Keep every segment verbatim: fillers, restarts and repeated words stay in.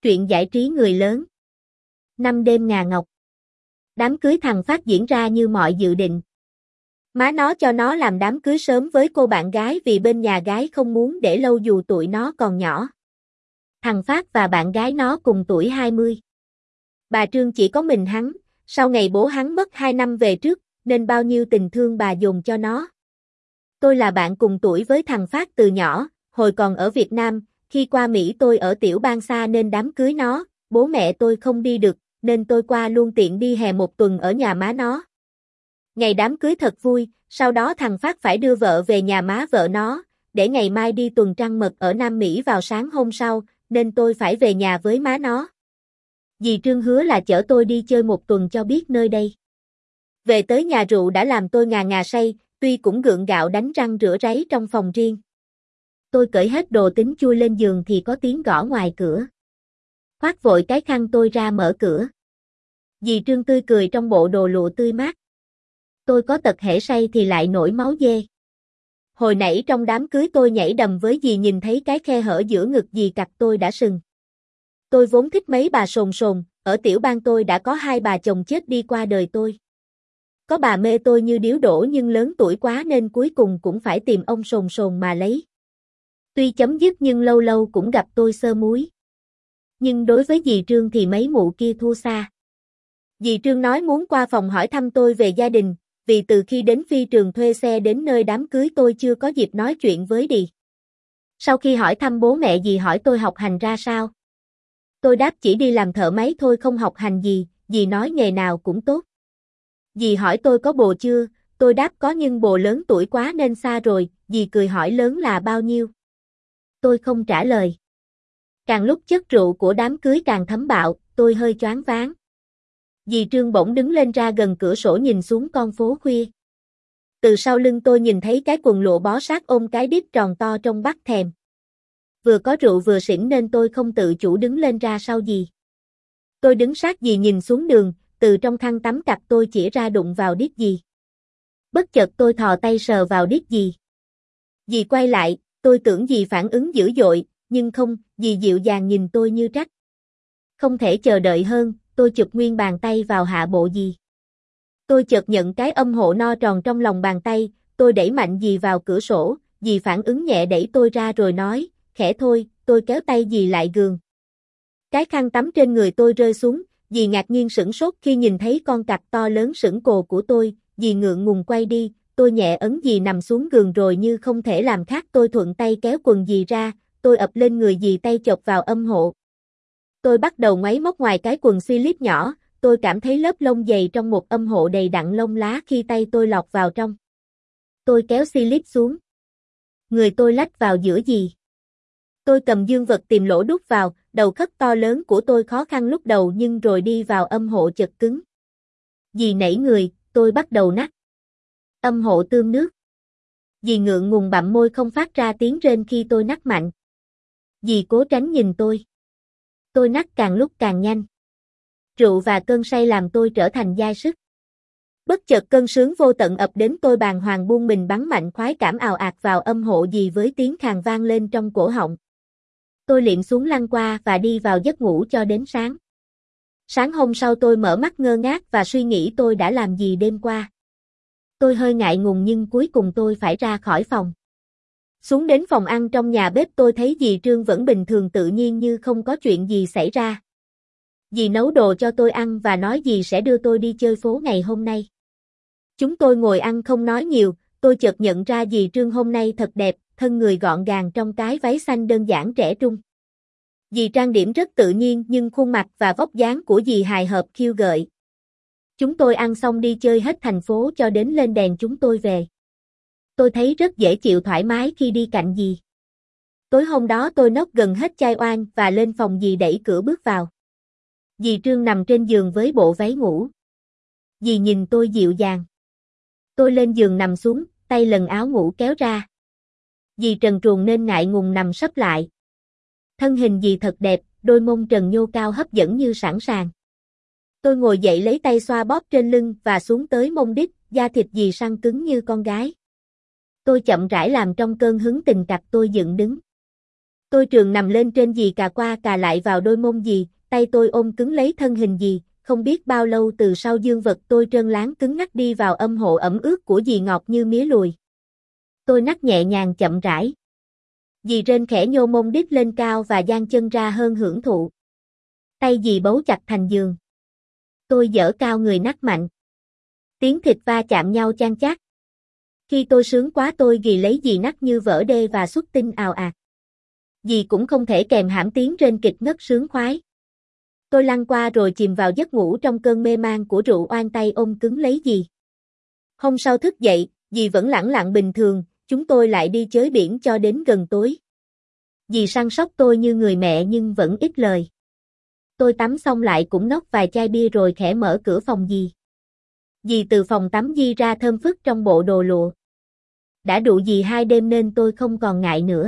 Truyện giải trí người lớn. Năm đêm ngà ngọc. Đám cưới thằng Phát diễn ra như mọi dự định. Má nó cho nó làm đám cưới sớm với cô bạn gái vì bên nhà gái không muốn để lâu dù tụi nó còn nhỏ. Thằng Phát và bạn gái nó cùng tuổi hai mươi. Bà Trương chỉ có mình hắn, sau ngày bố hắn mất hai năm về trước, nên bao nhiêu tình thương bà dồn cho nó. Tôi là bạn cùng tuổi với thằng Phát từ nhỏ, hồi còn ở Việt Nam, khi qua Mỹ tôi ở tiểu bang xa nên đám cưới nó, bố mẹ tôi không đi được, nên tôi qua luôn tiện đi hè một tuần ở nhà má nó. Ngày đám cưới thật vui, sau đó thằng Phát phải đưa vợ về nhà má vợ nó, để ngày mai đi tuần trăng mật ở Nam Mỹ vào sáng hôm sau, nên tôi phải về nhà với má nó. Dì Trương hứa là chở tôi đi chơi một tuần cho biết nơi đây. Về tới nhà rượu đã làm tôi ngà ngà say, tuy cũng gượng gạo đánh răng rửa ráy trong phòng riêng. Tôi cởi hết đồ tính chui lên giường thì có tiếng gõ ngoài cửa. Khoác vội cái khăn tôi ra mở cửa. Dì Trương tươi cười trong bộ đồ lụa tươi mát. Tôi có tật hễ say thì lại nổi máu dê. Hồi nãy trong đám cưới tôi nhảy đầm với dì nhìn thấy cái khe hở giữa ngực dì cặc tôi đã sừng. Tôi vốn thích mấy bà sồn sồn, ở tiểu bang tôi đã có hai bà chồng chết đi qua đời tôi. Có bà mê tôi như điếu đổ nhưng lớn tuổi quá nên cuối cùng cũng phải tìm ông sồn sồn mà lấy. Tuy chấm dứt nhưng lâu lâu cũng gặp tôi sơ múi. Nhưng đối với dì Trương thì mấy mụ kia thua xa. Dì Trương nói muốn qua phòng hỏi thăm tôi về gia đình, vì từ khi đến phi trường thuê xe đến nơi đám cưới tôi chưa có dịp nói chuyện với dì. Sau khi hỏi thăm bố mẹ dì hỏi tôi học hành ra sao. Tôi đáp chỉ đi làm thợ máy thôi không học hành gì, dì nói nghề nào cũng tốt. Dì hỏi tôi có bồ chưa, tôi đáp có nhưng bồ lớn tuổi quá nên xa rồi, dì cười hỏi lớn là bao nhiêu. Tôi không trả lời. Càng lúc chất rượu của đám cưới càng thấm bạo, tôi hơi choáng váng. Dì Trương bỗng đứng lên ra gần cửa sổ nhìn xuống con phố khuya. Từ sau lưng tôi nhìn thấy cái quần lụa bó sát ôm cái đít tròn to trông bắt thèm. Vừa có rượu vừa xỉn nên tôi không tự chủ đứng lên ra sau dì. Tôi đứng sát dì nhìn xuống đường, từ trong khăn tắm cặp tôi chỉ ra đụng vào đít dì. Bất chợt tôi thò tay sờ vào đít dì. Dì quay lại, tôi tưởng dì phản ứng dữ dội, nhưng không, dì dịu dàng nhìn tôi như trách. Không thể chờ đợi hơn, tôi chụp nguyên bàn tay vào hạ bộ dì. Tôi chợt nhận cái âm hộ no tròn trong lòng bàn tay, tôi đẩy mạnh dì vào cửa sổ, dì phản ứng nhẹ đẩy tôi ra rồi nói, khẽ thôi, tôi kéo tay dì lại giường. Cái khăn tắm trên người tôi rơi xuống, dì ngạc nhiên sửng sốt khi nhìn thấy con cặc to lớn sững cồ của tôi, dì ngượng ngùng quay đi, tôi nhẹ ấn dì nằm xuống giường rồi như không thể làm khác tôi thuận tay kéo quần dì ra, tôi ập lên người dì tay chộp vào âm hộ. Tôi bắt đầu ngoáy móc ngoài cái quần slip nhỏ, tôi cảm thấy lớp lông dày trong một âm hộ đầy đặn lông lá khi tay tôi lọt vào trong. Tôi kéo slip xuống. Người tôi lách vào giữa dì. Tôi cầm dương vật tìm lỗ đút vào, đầu khất to lớn của tôi khó khăn lúc đầu nhưng rồi đi vào âm hộ chật cứng. Dì nảy người, tôi bắt đầu nắc. Âm hộ tươm nước. Dì ngượng ngùng bặm môi không phát ra tiếng rên khi tôi nắc mạnh. Dì cố tránh nhìn tôi. Tôi nắc càng lúc càng nhanh. Rượu và cơn say làm tôi trở thành dai sức. Bất chợt cơn sướng vô tận ập đến tôi bàng hoàng buông mình bắn mạnh khoái cảm ào ạt vào âm hộ dì với tiếng khàn vang lên trong cổ họng. Tôi liệm xuống lăn qua và đi vào giấc ngủ cho đến sáng. Sáng hôm sau tôi mở mắt ngơ ngác và suy nghĩ tôi đã làm gì đêm qua. Tôi hơi ngại ngùng nhưng cuối cùng tôi phải ra khỏi phòng. Xuống đến phòng ăn trong nhà bếp tôi thấy dì Trương vẫn bình thường tự nhiên như không có chuyện gì xảy ra. Dì nấu đồ cho tôi ăn và nói dì sẽ đưa tôi đi chơi phố ngày hôm nay. Chúng tôi ngồi ăn không nói nhiều, tôi chợt nhận ra dì Trương hôm nay thật đẹp, thân người gọn gàng trong cái váy xanh đơn giản trẻ trung. Dì trang điểm rất tự nhiên nhưng khuôn mặt và vóc dáng của dì hài hợp khiêu gợi. Chúng tôi ăn xong đi chơi hết thành phố cho đến lên đèn chúng tôi về. Tôi thấy rất dễ chịu thoải mái khi đi cạnh dì. Tối hôm đó tôi nốc gần hết chai oan và lên phòng dì đẩy cửa bước vào. Dì Trương nằm trên giường với bộ váy ngủ. Dì nhìn tôi dịu dàng. Tôi lên giường nằm xuống, tay lần áo ngủ kéo ra. Dì trần truồng nên ngại ngùng nằm sấp lại. Thân hình dì thật đẹp, đôi mông trần nhô cao hấp dẫn như sẵn sàng. Tôi ngồi dậy lấy tay xoa bóp trên lưng và xuống tới mông đít, da thịt dì săn cứng như con gái. Tôi chậm rãi làm trong cơn hứng tình cặp tôi dựng đứng. Tôi trường nằm lên trên dì cà qua cà lại vào đôi mông dì, tay tôi ôm cứng lấy thân hình dì, không biết bao lâu từ sau dương vật tôi trơn láng cứng ngắc đi vào âm hộ ẩm ướt của dì ngọt như mía lùi. Tôi nắc nhẹ nhàng chậm rãi. Dì rên khẽ nhô mông đít lên cao và dang chân ra hơn hưởng thụ. Tay dì bấu chặt thành giường. Tôi giở cao người nắc mạnh. Tiếng thịt va chạm nhau chan chát. Khi tôi sướng quá tôi ghi lấy dì nắc như vỡ đê và xuất tinh ào ạt. Dì cũng không thể kèm hãm tiếng rên kịch ngất sướng khoái. Tôi lăn qua rồi chìm vào giấc ngủ trong cơn mê man của rượu oan, tay ôm cứng lấy dì. Hôm sau thức dậy, dì vẫn lẳng lặng bình thường, chúng tôi lại đi chơi biển cho đến gần tối. Dì săn sóc tôi như người mẹ nhưng vẫn ít lời. Tôi tắm xong lại cũng nốc vài chai bia rồi khẽ mở cửa phòng dì. Dì từ phòng tắm di ra thơm phức trong bộ đồ lụa. Đã đụ dì hai đêm nên tôi không còn ngại nữa.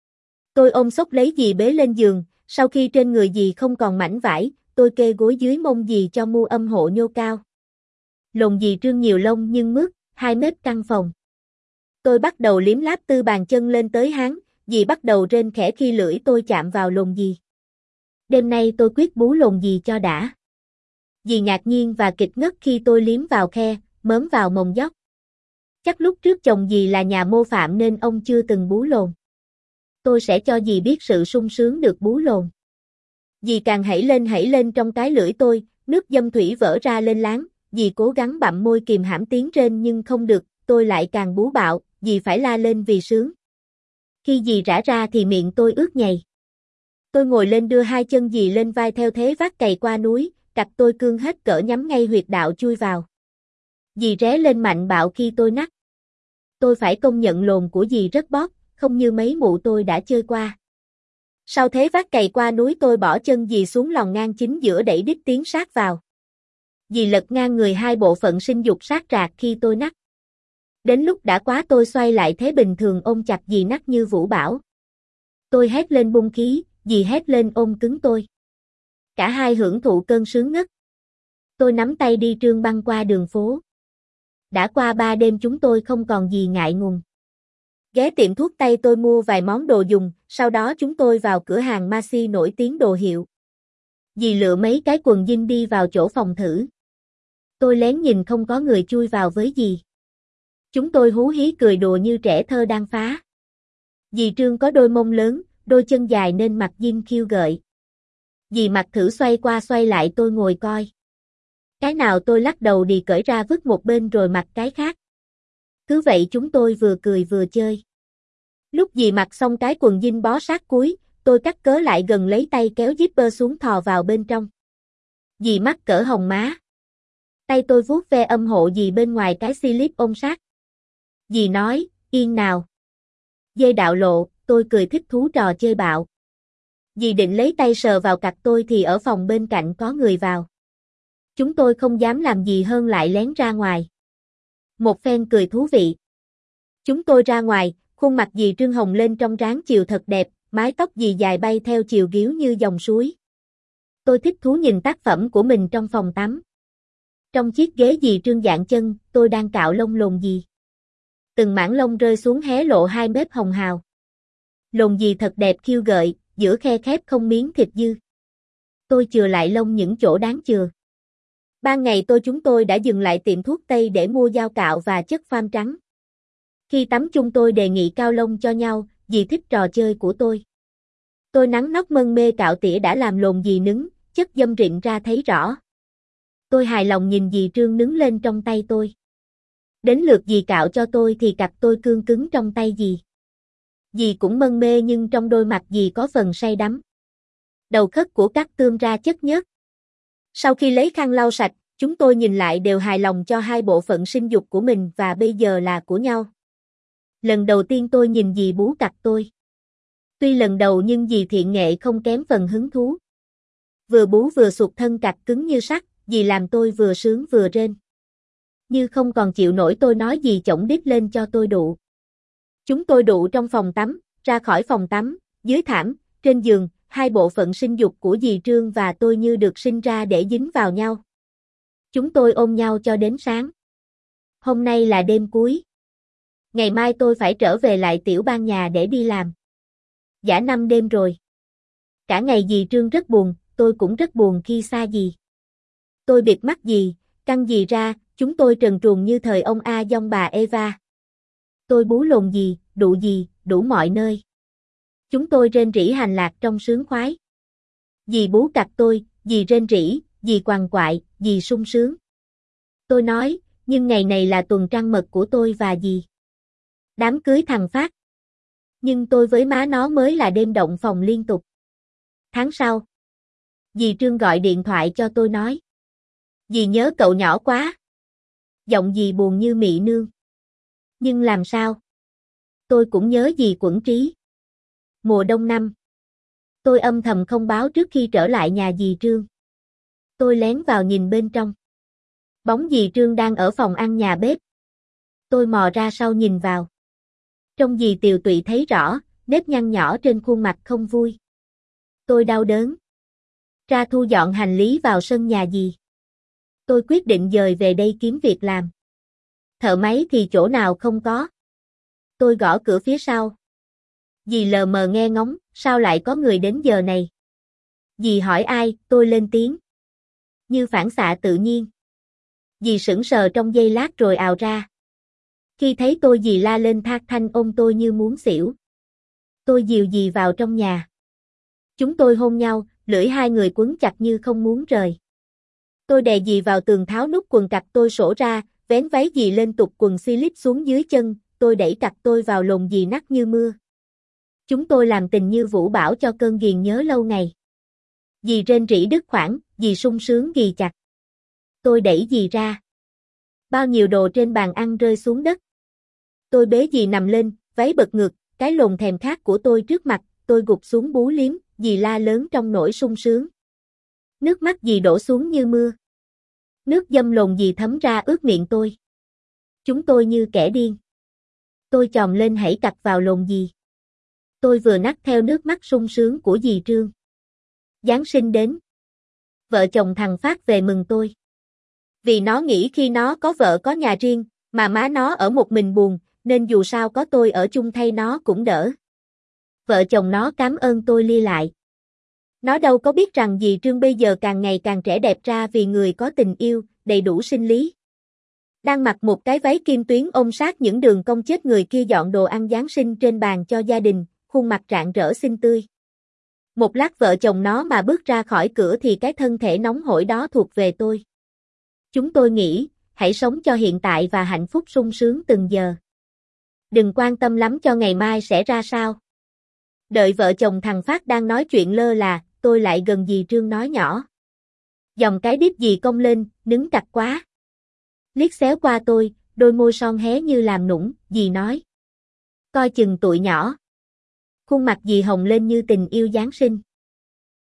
Tôi ôm xốc lấy dì bế lên giường, sau khi trên người dì không còn mảnh vải, tôi kê gối dưới mông dì cho mu âm hộ nhô cao. Lồn dì trương nhiều lông nhưng mướt, hai mép căng phồng. Tôi bắt đầu liếm láp tư bàn chân lên tới háng, dì bắt đầu rên khẽ khi lưỡi tôi chạm vào lồn dì. Đêm nay tôi quyết bú lồn dì cho đã. Dì ngạc nhiên và kịch ngất khi tôi liếm vào khe, mớm vào mồng dóc. Chắc lúc trước chồng dì là nhà mô phạm nên ông chưa từng bú lồn. Tôi sẽ cho dì biết sự sung sướng được bú lồn. Dì càng hãy lên hãy lên trong cái lưỡi tôi, nước dâm thủy vỡ ra lên láng, dì cố gắng bặm môi kìm hãm tiếng rên nhưng không được, tôi lại càng bú bạo, dì phải la lên vì sướng. Khi dì rã ra thì miệng tôi ướt nhầy. Tôi ngồi lên đưa hai chân dì lên vai theo thế vác cày qua núi, cặp tôi cương hết cỡ nhắm ngay huyệt đạo chui vào. Dì ré lên mạnh bạo khi tôi nắc. Tôi phải công nhận lồn của dì rất bóp, không như mấy mụ tôi đã chơi qua. Sau thế vác cày qua núi tôi bỏ chân dì xuống lòng ngang chính giữa đẩy đít tiến sát vào. Dì lật ngang người hai bộ phận sinh dục sát rạc khi tôi nắc. Đến lúc đã quá tôi xoay lại thế bình thường ôm chặt dì nắc như vũ bão. Tôi hét lên bung khí, dì hét lên ôm cứng tôi. Cả hai hưởng thụ cơn sướng ngất. Tôi nắm tay đi trương băng qua đường phố. Đã qua ba đêm chúng tôi không còn gì ngại ngùng. Ghé tiệm thuốc tây tôi mua vài món đồ dùng, sau đó chúng tôi vào cửa hàng Maxi nổi tiếng đồ hiệu. Dì lựa mấy cái quần jean đi vào chỗ phòng thử. Tôi lén nhìn không có người chui vào với dì. Chúng tôi hú hí cười đùa như trẻ thơ đang phá. Dì Trương có đôi mông lớn, đôi chân dài nên mặc jean khiêu gợi. Dì mặc thử xoay qua xoay lại tôi ngồi coi. Cái nào tôi lắc đầu đi cởi ra vứt một bên rồi mặc cái khác. Cứ vậy chúng tôi vừa cười vừa chơi. Lúc dì mặc xong cái quần jean bó sát cuối, tôi cắt cớ lại gần lấy tay kéo zipper xuống thò vào bên trong. Dì mắt cỡ hồng má. Tay tôi vuốt ve âm hộ dì bên ngoài cái slip ôm sát. Dì nói, yên nào. Dê đạo lộ, tôi cười thích thú trò chơi bạo. Dì định lấy tay sờ vào cặt tôi thì ở phòng bên cạnh có người vào. Chúng tôi không dám làm gì hơn lại lén ra ngoài. Một phen cười thú vị. Chúng tôi ra ngoài, khuôn mặt dì Trương hồng lên trong ráng chiều thật đẹp, mái tóc dì dài bay theo chiều giếu như dòng suối. Tôi thích thú nhìn tác phẩm của mình trong phòng tắm. Trong chiếc ghế dì Trương dạng chân, tôi đang cạo lông lồn dì. Từng mảng lông rơi xuống hé lộ hai mép hồng hào. Lồn dì thật đẹp khiêu gợi, giữa khe khép không miếng thịt dư. Tôi chừa lại lông những chỗ đáng chừa. Ban ngày tôi chúng tôi đã dừng lại tiệm thuốc tây để mua dao cạo và chất phan trắng. Khi tắm chung tôi đề nghị cao lông cho nhau, dì thích trò chơi của tôi. Tôi nắng nóc mân mê cạo tỉa đã làm lồn dì nứng, chất dâm rịn ra thấy rõ. Tôi hài lòng nhìn dì Trương nứng lên trong tay tôi. Đến lượt dì cạo cho tôi thì cặp tôi cương cứng trong tay dì. Dì cũng mân mê nhưng trong đôi mặt dì có phần say đắm. Đầu khất của cắt tươm ra chất nhớt. Sau khi lấy khăn lau sạch, chúng tôi nhìn lại đều hài lòng cho hai bộ phận sinh dục của mình và bây giờ là của nhau. Lần đầu tiên tôi nhìn dì bú cặt tôi. Tuy lần đầu nhưng dì thiện nghệ không kém phần hứng thú. Vừa bú vừa sụt thân cặt cứng như sắt, dì làm tôi vừa sướng vừa rên. Như không còn chịu nổi tôi nói dì chổng đít lên cho tôi đụ. Chúng tôi đụ trong phòng tắm, ra khỏi phòng tắm, dưới thảm, trên giường, hai bộ phận sinh dục của dì Trương và tôi như được sinh ra để dính vào nhau. Chúng tôi ôm nhau cho đến sáng. Hôm nay là đêm cuối. Ngày mai tôi phải trở về lại tiểu bang nhà để đi làm. Đã năm đêm rồi. Cả ngày dì Trương rất buồn, tôi cũng rất buồn khi xa dì. Tôi bịt mắt dì, căng dì ra, chúng tôi trần truồng như thời ông A Dong bà Eva. Tôi bú lồn dì, đụ dì, đủ mọi nơi. Chúng tôi rên rỉ hành lạc trong sướng khoái. Dì bú cặt tôi, dì rên rỉ, dì quằn quại, dì sung sướng. Tôi nói, nhưng ngày này là tuần trăng mật của tôi và dì. Đám cưới thằng Phát. Nhưng tôi với má nó mới là đêm động phòng liên tục. Tháng sau, dì Trương gọi điện thoại cho tôi nói. Dì nhớ cậu nhỏ quá. Giọng dì buồn như mị nương. Nhưng làm sao? Tôi cũng nhớ dì Quẩn Trí. Mùa đông năm. Tôi âm thầm không báo trước khi trở lại nhà dì Trương. Tôi lén vào nhìn bên trong. Bóng dì Trương đang ở phòng ăn nhà bếp. Tôi mò ra sau nhìn vào. Trông dì tiều tụy thấy rõ, nếp nhăn nhỏ trên khuôn mặt không vui. Tôi đau đớn. Ra thu dọn hành lý vào sân nhà dì. Tôi quyết định dời về đây kiếm việc làm. Thợ máy thì chỗ nào không có. Tôi gõ cửa phía sau. Dì lờ mờ nghe ngóng, sao lại có người đến giờ này? Dì hỏi ai, tôi lên tiếng. Như phản xạ tự nhiên. Dì sững sờ trong giây lát rồi ào ra. Khi thấy tôi dì la lên thác thanh ôm tôi như muốn xỉu. Tôi dìu dì vào trong nhà. Chúng tôi hôn nhau, lưỡi hai người quấn chặt như không muốn rời. Tôi đè dì vào tường tháo nút quần cặp tôi sổ ra, vén váy dì lên tụt quần slip xuống dưới chân, tôi đẩy cặp tôi vào lồng dì nắc như mưa. Chúng tôi làm tình như vũ bão cho cơn ghiền nhớ lâu ngày. Dì rên rỉ đứt quãng, dì sung sướng ghì chặt. Tôi đẩy dì ra. Bao nhiêu đồ trên bàn ăn rơi xuống đất. Tôi bế dì nằm lên, váy bật ngược, cái lồn thèm khát của tôi trước mặt, tôi gục xuống bú liếm, dì la lớn trong nỗi sung sướng. Nước mắt dì đổ xuống như mưa. Nước dâm lồn dì thấm ra ướt miệng tôi. Chúng tôi như kẻ điên. Tôi chồm lên hãy cặt vào lồn dì. Tôi vừa nắt theo nước mắt sung sướng của dì Trương. Giáng sinh đến. Vợ chồng thằng Phát về mừng tôi. Vì nó nghĩ khi nó có vợ có nhà riêng, mà má nó ở một mình buồn, nên dù sao có tôi ở chung thay nó cũng đỡ. Vợ chồng nó cảm ơn tôi lia lại. Nó đâu có biết rằng dì Trương bây giờ càng ngày càng trẻ đẹp ra vì người có tình yêu, đầy đủ sinh lý. Đang mặc một cái váy kim tuyến ôm sát những đường cong chết người kia dọn đồ ăn Giáng sinh trên bàn cho gia đình, khuôn mặt rạng rỡ xinh tươi. Một lát vợ chồng nó mà bước ra khỏi cửa thì cái thân thể nóng hổi đó thuộc về tôi. Chúng tôi nghĩ, hãy sống cho hiện tại và hạnh phúc sung sướng từng giờ. Đừng quan tâm lắm cho ngày mai sẽ ra sao. Đợi vợ chồng thằng Phát đang nói chuyện lơ là, tôi lại gần dì Trương nói nhỏ. Dòng cái đít dì cong lên, nứng chặt quá. Liếc xéo qua tôi, đôi môi son hé như làm nũng, dì nói. Coi chừng tụi nhỏ. Khuôn mặt dì hồng lên như tình yêu Giáng sinh.